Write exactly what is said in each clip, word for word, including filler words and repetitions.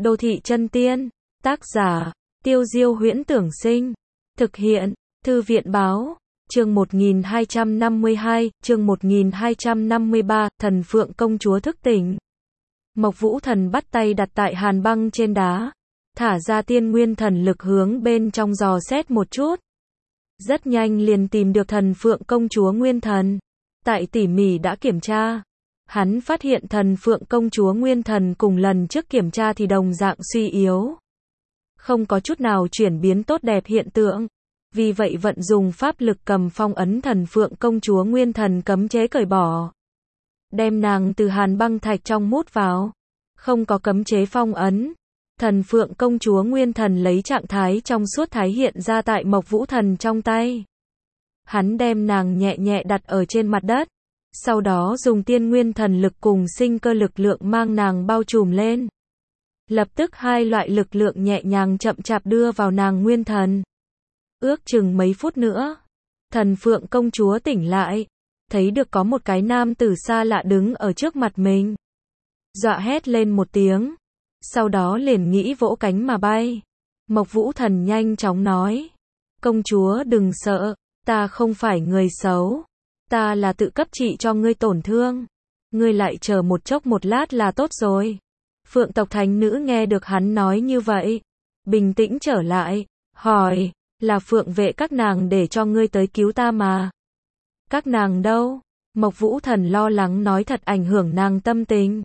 Đô thị chân tiên, tác giả, Tiêu Diêu Huyễn Tưởng Sinh, thực hiện, Thư viện Báo, chương một nghìn hai trăm năm mươi hai, chương một nghìn hai trăm năm mươi ba, Thần Phượng Công Chúa thức tỉnh. Mộc Vũ Thần bắt tay đặt tại hàn băng trên đá, thả ra tiên nguyên thần lực hướng bên trong dò xét một chút. Rất nhanh liền tìm được Thần Phượng Công Chúa nguyên thần. Tại tỉ mỉ đã kiểm tra, hắn phát hiện Thần Phượng Công Chúa nguyên thần cùng lần trước kiểm tra thì đồng dạng suy yếu, không có chút nào chuyển biến tốt đẹp hiện tượng. Vì vậy vận dùng pháp lực cầm phong ấn Thần Phượng Công Chúa nguyên thần cấm chế cởi bỏ, đem nàng từ hàn băng thạch trong mút vào. Không có cấm chế phong ấn, Thần Phượng Công Chúa nguyên thần lấy trạng thái trong suốt thái hiện ra tại Mộc Vũ Thần trong tay. Hắn đem nàng nhẹ nhẹ đặt ở trên mặt đất, sau đó dùng tiên nguyên thần lực cùng sinh cơ lực lượng mang nàng bao trùm lên. Lập tức hai loại lực lượng nhẹ nhàng chậm chạp đưa vào nàng nguyên thần. Ước chừng mấy phút nữa, Thần Phượng Công Chúa tỉnh lại, thấy được có một cái nam tử xa lạ đứng ở trước mặt mình. Dọa hét lên một tiếng, sau đó liền nghĩ vỗ cánh mà bay. Mộc Vũ Thần nhanh chóng nói, công chúa đừng sợ, ta không phải người xấu, ta là tự cấp trị cho ngươi tổn thương, ngươi lại chờ một chốc một lát là tốt rồi. Phượng tộc thánh nữ nghe được hắn nói như vậy, bình tĩnh trở lại, hỏi, là Phượng vệ các nàng để cho ngươi tới cứu ta mà. Các nàng đâu? Mộc Vũ Thần lo lắng nói thật ảnh hưởng nàng tâm tình.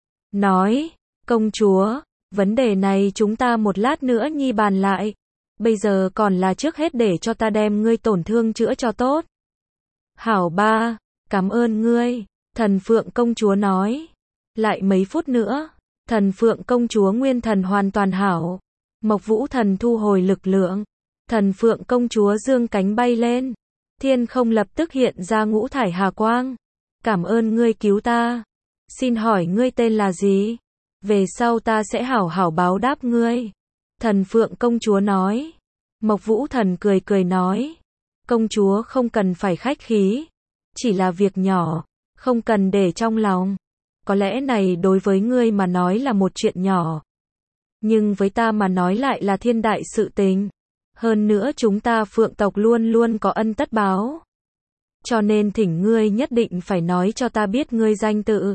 Nói, công chúa, vấn đề này chúng ta một lát nữa nhi bàn lại. Bây giờ còn là trước hết để cho ta đem ngươi tổn thương chữa cho tốt. Hảo ba, cảm ơn ngươi, Thần Phượng Công Chúa nói. Lại mấy phút nữa, Thần Phượng Công Chúa nguyên thần hoàn toàn hảo. Mộc Vũ Thần thu hồi lực lượng, Thần Phượng Công Chúa dương cánh bay lên. Thiên không lập tức hiện ra ngũ thải hà quang. Cảm ơn ngươi cứu ta. Xin hỏi ngươi tên là gì? Về sau ta sẽ hảo hảo báo đáp ngươi. Thần Phượng Công Chúa nói. Mộc Vũ Thần cười cười nói. Công chúa không cần phải khách khí. Chỉ là việc nhỏ, không cần để trong lòng. Có lẽ này đối với ngươi mà nói là một chuyện nhỏ, nhưng với ta mà nói lại là thiên đại sự tình. Hơn nữa chúng ta Phượng tộc luôn luôn có ân tất báo. Cho nên thỉnh ngươi nhất định phải nói cho ta biết ngươi danh tự.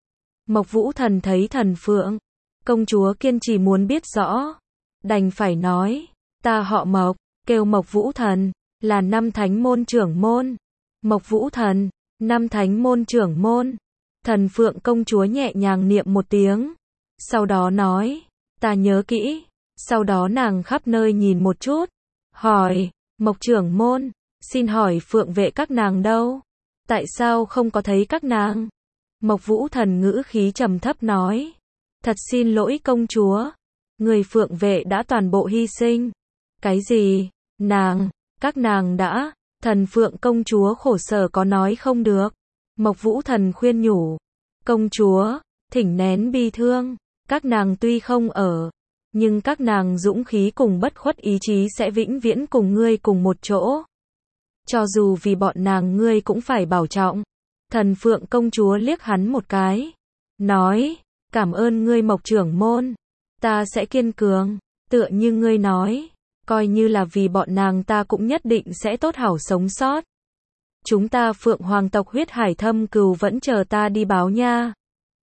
Mộc Vũ Thần thấy Thần Phượng Công Chúa kiên trì muốn biết rõ, đành phải nói, ta họ Mộc, kêu Mộc Vũ Thần, là năm thánh môn trưởng môn. Mộc Vũ Thần, năm thánh môn trưởng môn. Thần Phượng Công Chúa nhẹ nhàng niệm một tiếng, sau đó nói, ta nhớ kỹ. Sau đó nàng khắp nơi nhìn một chút, hỏi, Mộc trưởng môn, xin hỏi Phượng vệ các nàng đâu? Tại sao không có thấy các nàng? Mộc Vũ Thần ngữ khí trầm thấp nói, thật xin lỗi công chúa, người Phượng vệ đã toàn bộ hy sinh. Cái gì? Nàng, các nàng đã? Thần Phượng Công Chúa khổ sở có nói không được. Mộc Vũ Thần khuyên nhủ, công chúa, thỉnh nén bi thương, các nàng tuy không ở, nhưng các nàng dũng khí cùng bất khuất ý chí sẽ vĩnh viễn cùng ngươi cùng một chỗ. Cho dù vì bọn nàng ngươi cũng phải bảo trọng. Thần Phượng Công Chúa liếc hắn một cái, nói, cảm ơn ngươi Mộc trưởng môn, ta sẽ kiên cường, tựa như ngươi nói, coi như là vì bọn nàng ta cũng nhất định sẽ tốt hảo sống sót. Chúng ta Phượng hoàng tộc huyết hải thâm cừu vẫn chờ ta đi báo nha.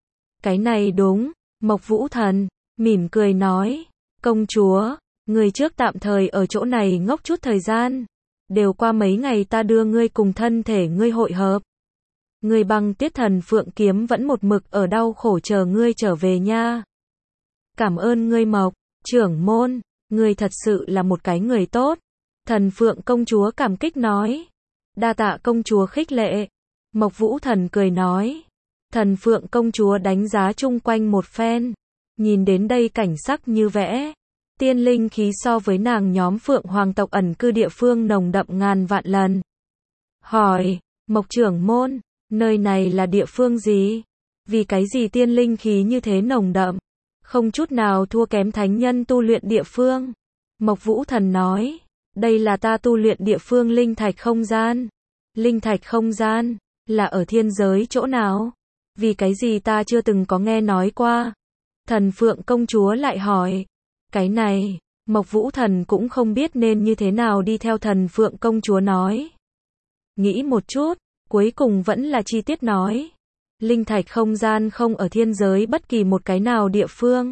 Cái này đúng, Mộc Vũ Thần mỉm cười nói, công chúa, người trước tạm thời ở chỗ này ngốc chút thời gian, đều qua mấy ngày ta đưa ngươi cùng thân thể ngươi hội hợp. Ngươi Băng Tiết Thần Phượng kiếm vẫn một mực ở đau khổ chờ ngươi trở về nha. Cảm ơn ngươi Mộc trưởng môn, ngươi thật sự là một cái người tốt. Thần Phượng Công Chúa cảm kích nói, đa tạ công chúa khích lệ. Mộc Vũ Thần cười nói. Thần Phượng Công Chúa đánh giá chung quanh một phen, nhìn đến đây cảnh sắc như vẽ, tiên linh khí so với nàng nhóm Phượng hoàng tộc ẩn cư địa phương nồng đậm ngàn vạn lần. Hỏi, Mộc trưởng môn, nơi này là địa phương gì? Vì cái gì tiên linh khí như thế nồng đậm, không chút nào thua kém thánh nhân tu luyện địa phương? Mộc Vũ Thần nói, đây là ta tu luyện địa phương linh thạch không gian. Linh thạch không gian, là ở thiên giới chỗ nào? Vì cái gì ta chưa từng có nghe nói qua? Thần Phượng công chúa lại hỏi. Cái này, Mộc Vũ Thần cũng không biết nên như thế nào đi theo Thần Phượng công chúa nói. Nghĩ một chút, cuối cùng vẫn là chi tiết nói. Linh thạch không gian không ở thiên giới bất kỳ một cái nào địa phương.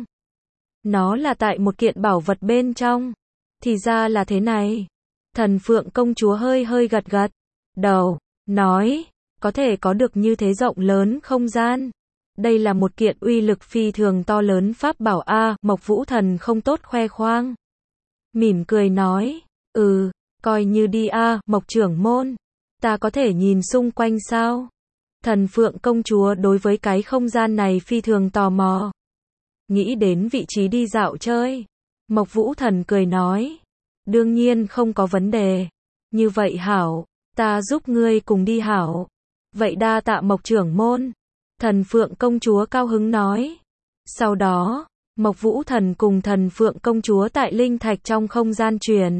Nó là tại một kiện bảo vật bên trong. Thì ra là thế này. Thần Phượng công chúa hơi hơi gật gật đầu, nói, có thể có được như thế rộng lớn không gian. Đây là một kiện uy lực phi thường to lớn pháp bảo a. Mộc Vũ Thần không tốt khoe khoang. Mỉm cười nói, ừ, coi như đi a. Mộc trưởng môn, ta có thể nhìn xung quanh sao? Thần Phượng công chúa đối với cái không gian này phi thường tò mò. Nghĩ đến vị trí đi dạo chơi. Mộc Vũ Thần cười nói, đương nhiên không có vấn đề. Như vậy hảo, ta giúp ngươi cùng đi hảo. Vậy đa tạ Mộc trưởng môn. Thần Phượng công chúa cao hứng nói. Sau đó, Mộc Vũ Thần cùng Thần Phượng công chúa tại linh thạch trong không gian truyền.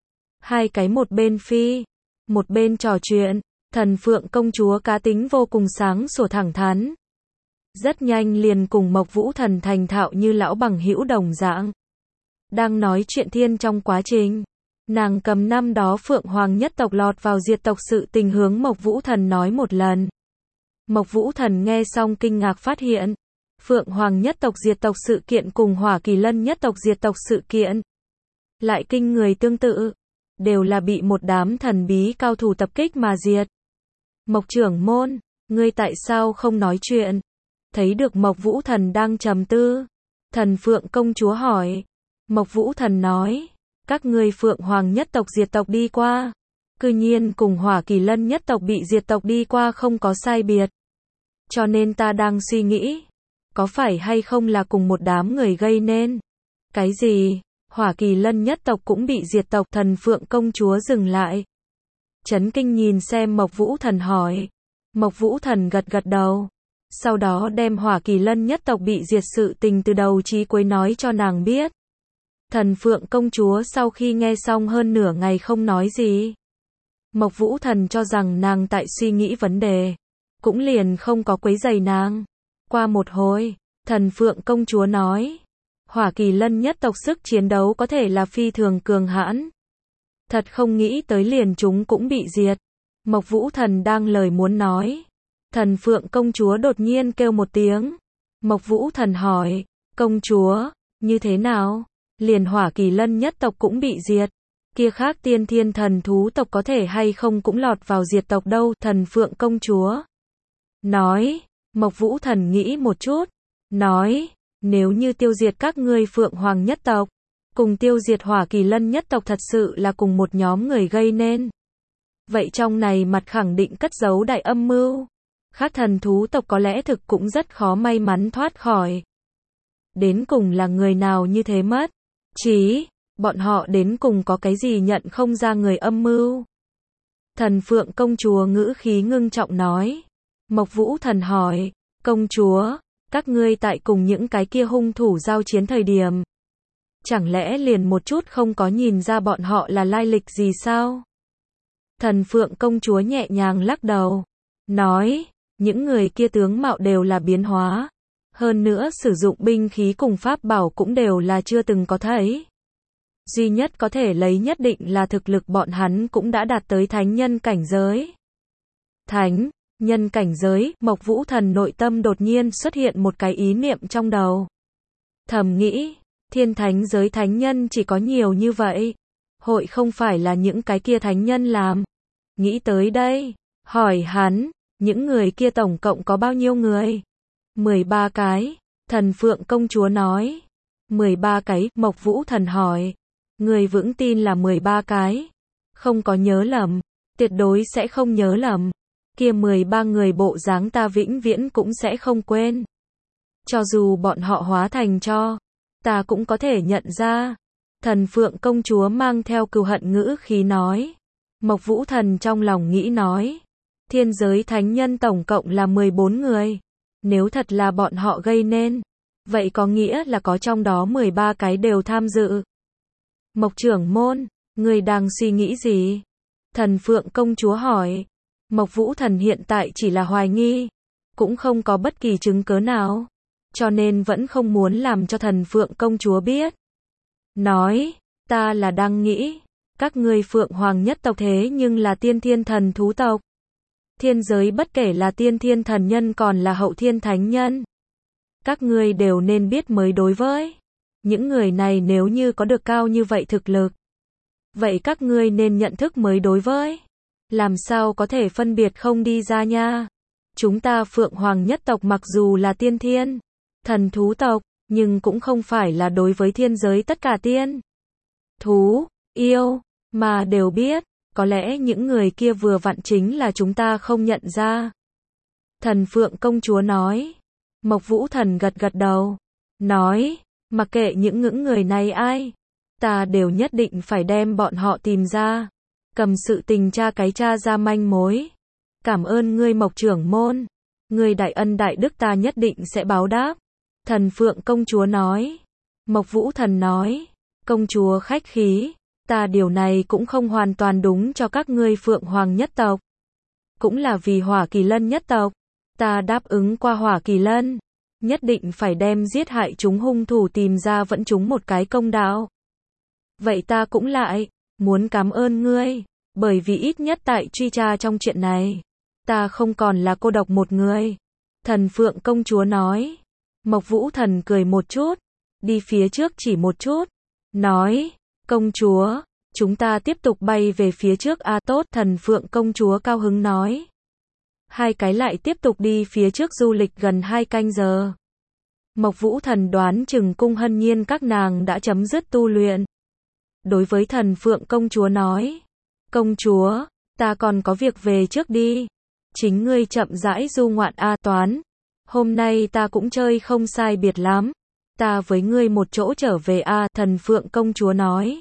Hai cái một bên phi, một bên trò chuyện. Thần Phượng công chúa cá tính vô cùng sáng sủa thẳng thắn. Rất nhanh liền cùng Mộc Vũ Thần thành thạo như lão bằng hữu đồng dạng. Đang nói chuyện thiên trong quá trình, nàng cầm năm đó Phượng Hoàng nhất tộc lọt vào diệt tộc sự tình hướng Mộc Vũ Thần nói một lần. Mộc Vũ Thần nghe xong kinh ngạc phát hiện, Phượng Hoàng nhất tộc diệt tộc sự kiện cùng Hỏa Kỳ Lân nhất tộc diệt tộc sự kiện lại kinh người tương tự, đều là bị một đám thần bí cao thủ tập kích mà diệt. Mộc trưởng môn, ngươi tại sao không nói chuyện? Thấy được Mộc Vũ Thần đang trầm tư, Thần Phượng công chúa hỏi. Mộc Vũ Thần nói, các ngươi Phượng Hoàng nhất tộc diệt tộc đi qua, cư nhiên cùng Hỏa Kỳ Lân nhất tộc bị diệt tộc đi qua không có sai biệt. Cho nên ta đang suy nghĩ, có phải hay không là cùng một đám người gây nên. Cái gì? Hỏa Kỳ Lân nhất tộc cũng bị diệt tộc? Thần Phượng công chúa dừng lại, chấn kinh nhìn xem Mộc Vũ Thần hỏi. Mộc Vũ Thần gật gật đầu, sau đó đem Hỏa Kỳ Lân nhất tộc bị diệt sự tình từ đầu chí cuối nói cho nàng biết. Thần Phượng công chúa sau khi nghe xong hơn nửa ngày không nói gì. Mộc Vũ Thần cho rằng nàng tại suy nghĩ vấn đề, cũng liền không có quấy rầy nàng. Qua một hồi, Thần Phượng công chúa nói, Hỏa Kỳ Lân nhất tộc sức chiến đấu có thể là phi thường cường hãn. Thật không nghĩ tới liền chúng cũng bị diệt. Mộc Vũ Thần đang lời muốn nói, Thần Phượng công chúa đột nhiên kêu một tiếng. Mộc Vũ Thần hỏi, công chúa, như thế nào? Liền Hỏa Kỳ Lân nhất tộc cũng bị diệt, kia khác tiên thiên thần thú tộc có thể hay không cũng lọt vào diệt tộc đâu? Thần Phượng công chúa nói. Mộc Vũ Thần nghĩ một chút, nói, nếu như tiêu diệt các ngươi Phượng Hoàng nhất tộc, cùng tiêu diệt Hỏa Kỳ Lân nhất tộc thật sự là cùng một nhóm người gây nên. Vậy trong này mặt khẳng định cất giấu đại âm mưu. Khác thần thú tộc có lẽ thực cũng rất khó may mắn thoát khỏi. Đến cùng là người nào như thế mất? Chí, bọn họ đến cùng có cái gì nhận không ra người âm mưu? Thần Phượng công chúa ngữ khí ngưng trọng nói. Mộc Vũ Thần hỏi, công chúa, các ngươi tại cùng những cái kia hung thủ giao chiến thời điểm, chẳng lẽ liền một chút không có nhìn ra bọn họ là lai lịch gì sao? Thần Phượng công chúa nhẹ nhàng lắc đầu, nói, những người kia tướng mạo đều là biến hóa, hơn nữa sử dụng binh khí cùng pháp bảo cũng đều là chưa từng có thấy. Duy nhất có thể lấy nhất định là thực lực bọn hắn cũng đã đạt tới thánh nhân cảnh giới. Thánh nhân cảnh giới? Mộc Vũ Thần nội tâm đột nhiên xuất hiện một cái ý niệm trong đầu. Thầm nghĩ, thiên thánh giới thánh nhân chỉ có nhiều như vậy, hội không phải là những cái kia thánh nhân làm. Nghĩ tới đây, hỏi hắn, những người kia tổng cộng có bao nhiêu người? mười ba cái, Thần Phượng công chúa nói. mười ba cái? Mộc Vũ Thần hỏi. Người vững tin là mười ba cái? Không có nhớ lầm, tuyệt đối sẽ không nhớ lầm. Kia mười ba người bộ dáng ta vĩnh viễn cũng sẽ không quên. Cho dù bọn họ hóa thành tro, ta cũng có thể nhận ra. Thần Phượng công chúa mang theo cừu hận ngữ khí nói. Mộc Vũ Thần trong lòng nghĩ nói, thiên giới thánh nhân tổng cộng là mười bốn người. Nếu thật là bọn họ gây nên, vậy có nghĩa là có trong đó mười ba cái đều tham dự. Mộc trưởng môn, người đang suy nghĩ gì? Thần Phượng công chúa hỏi. Mộc Vũ Thần hiện tại chỉ là hoài nghi, cũng không có bất kỳ chứng cớ nào. cho nên vẫn không muốn làm cho Thần Phượng công chúa biết. Nói, ta là đang nghĩ, các ngươi Phượng Hoàng nhất tộc thế nhưng là tiên thiên thần thú tộc. Thiên giới bất kể là tiên thiên thần nhân còn là hậu thiên thánh nhân. Các ngươi đều nên biết mới đối với. Những người này nếu như có được cao như vậy thực lực. Vậy các ngươi nên nhận thức mới đối với. Làm sao có thể phân biệt không đi ra nha. Chúng ta Phượng Hoàng nhất tộc mặc dù là tiên thiên thần thú tộc, nhưng cũng không phải là đối với thiên giới tất cả tiên thú, yêu, mà đều biết, có lẽ những người kia vừa vặn chính là chúng ta không nhận ra. Thần Phượng công chúa nói. Mộc Vũ Thần gật gật đầu, nói, mặc kệ những những người này ai, ta đều nhất định phải đem bọn họ tìm ra, cầm sự tình tra cái tra ra manh mối. Cảm ơn ngươi Mộc trưởng môn, ngươi đại ân đại đức ta nhất định sẽ báo đáp. Thần Phượng công chúa nói. Mộc Vũ Thần nói, công chúa khách khí, ta điều này cũng không hoàn toàn đúng cho các ngươi Phượng Hoàng nhất tộc. Cũng là vì Hỏa Kỳ Lân nhất tộc, ta đáp ứng qua Hỏa Kỳ Lân, nhất định phải đem giết hại chúng hung thủ tìm ra vẫn chúng một cái công đạo. Vậy ta cũng lại, muốn cảm ơn ngươi, bởi vì ít nhất tại truy tra trong chuyện này, ta không còn là cô độc một người. Thần Phượng công chúa nói. Mộc Vũ Thần cười một chút, đi phía trước chỉ một chút, nói, công chúa, chúng ta tiếp tục bay về phía trước a à, tốt. Thần Phượng công chúa cao hứng nói. Hai cái lại tiếp tục đi phía trước du lịch gần hai canh giờ. Mộc Vũ Thần đoán chừng Cung Hân Nhiên các nàng đã chấm dứt tu luyện. Đối với Thần Phượng công chúa nói, công chúa, ta còn có việc về trước đi, chính ngươi chậm rãi du ngoạn a à, toán. Hôm nay ta cũng chơi không sai biệt lắm, ta với ngươi một chỗ trở về a à, Thần Phượng công chúa nói.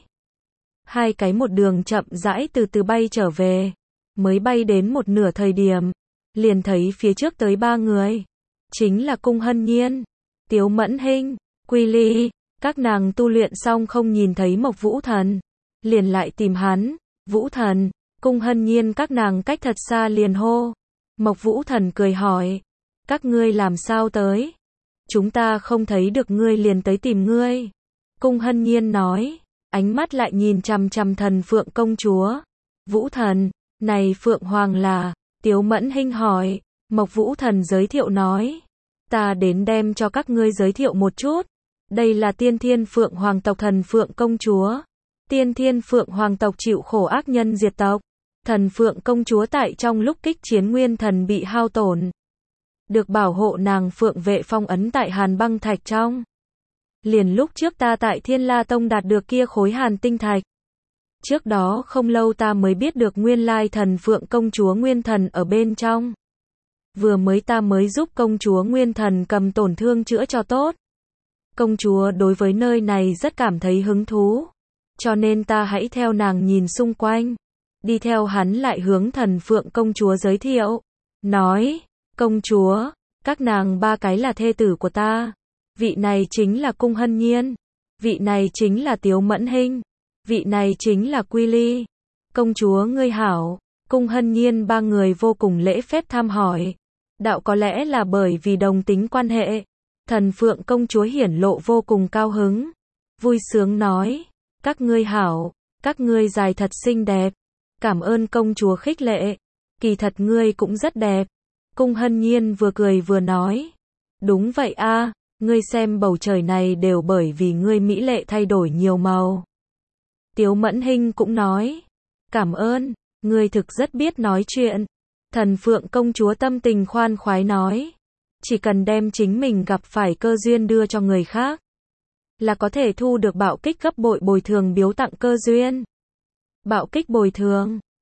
Hai cái một đường chậm rãi từ từ bay trở về, mới bay đến một nửa thời điểm, liền thấy phía trước tới ba người, chính là Cung Hân Nhiên, Tiếu Mẫn Hinh, Quy Ly, các nàng tu luyện xong không nhìn thấy Mộc Vũ Thần, liền lại tìm hắn. Vũ Thần, Cung Hân Nhiên các nàng cách thật xa liền hô. Mộc Vũ Thần cười hỏi, các ngươi làm sao tới? Chúng ta không thấy được ngươi liền tới tìm ngươi. Cung Hân Nhiên nói, ánh mắt lại nhìn chằm chằm Thần Phượng công chúa. Vũ Thần, này Phượng Hoàng là? Tiếu Mẫn Hinh hỏi. Mộc Vũ Thần giới thiệu nói, ta đến đem cho các ngươi giới thiệu một chút. Đây là tiên thiên Phượng Hoàng tộc Thần Phượng công chúa. Tiên thiên Phượng Hoàng tộc chịu khổ ác nhân diệt tộc. Thần Phượng công chúa tại trong lúc kích chiến nguyên thần bị hao tổn, được bảo hộ nàng Phượng vệ phong ấn tại Hàn Băng Thạch trong. Liền lúc trước ta tại Thiên La Tông đạt được kia khối Hàn Tinh Thạch. Trước đó không lâu ta mới biết được nguyên lai Thần Phượng công chúa nguyên thần ở bên trong. Vừa mới ta mới giúp công chúa nguyên thần cầm tổn thương chữa cho tốt. Công chúa đối với nơi này rất cảm thấy hứng thú, cho nên ta hãy theo nàng nhìn xung quanh. Đi theo hắn lại hướng Thần Phượng công chúa giới thiệu, nói, công chúa, các nàng ba cái là thê tử của ta. Vị này chính là Cung Hân Nhiên, vị này chính là Tiếu Mẫn Hinh, vị này chính là Quy Ly. Công chúa ngươi hảo. Cung Hân Nhiên ba người vô cùng lễ phép thăm hỏi. Đạo có lẽ là bởi vì đồng tính quan hệ. Thần Phượng công chúa hiển lộ vô cùng cao hứng, vui sướng nói, các ngươi hảo, các ngươi dài thật xinh đẹp. Cảm ơn công chúa khích lệ, kỳ thật ngươi cũng rất đẹp. Cung Hân Nhiên vừa cười vừa nói, đúng vậy a, ngươi xem bầu trời này đều bởi vì ngươi mỹ lệ thay đổi nhiều màu. Tiếu Mẫn Hinh cũng nói, cảm ơn, ngươi thực rất biết nói chuyện. Thần Phượng công chúa tâm tình khoan khoái nói, chỉ cần đem chính mình gặp phải cơ duyên đưa cho người khác, là có thể thu được bạo kích gấp bội bồi thường biếu tặng cơ duyên. Bạo kích bồi thường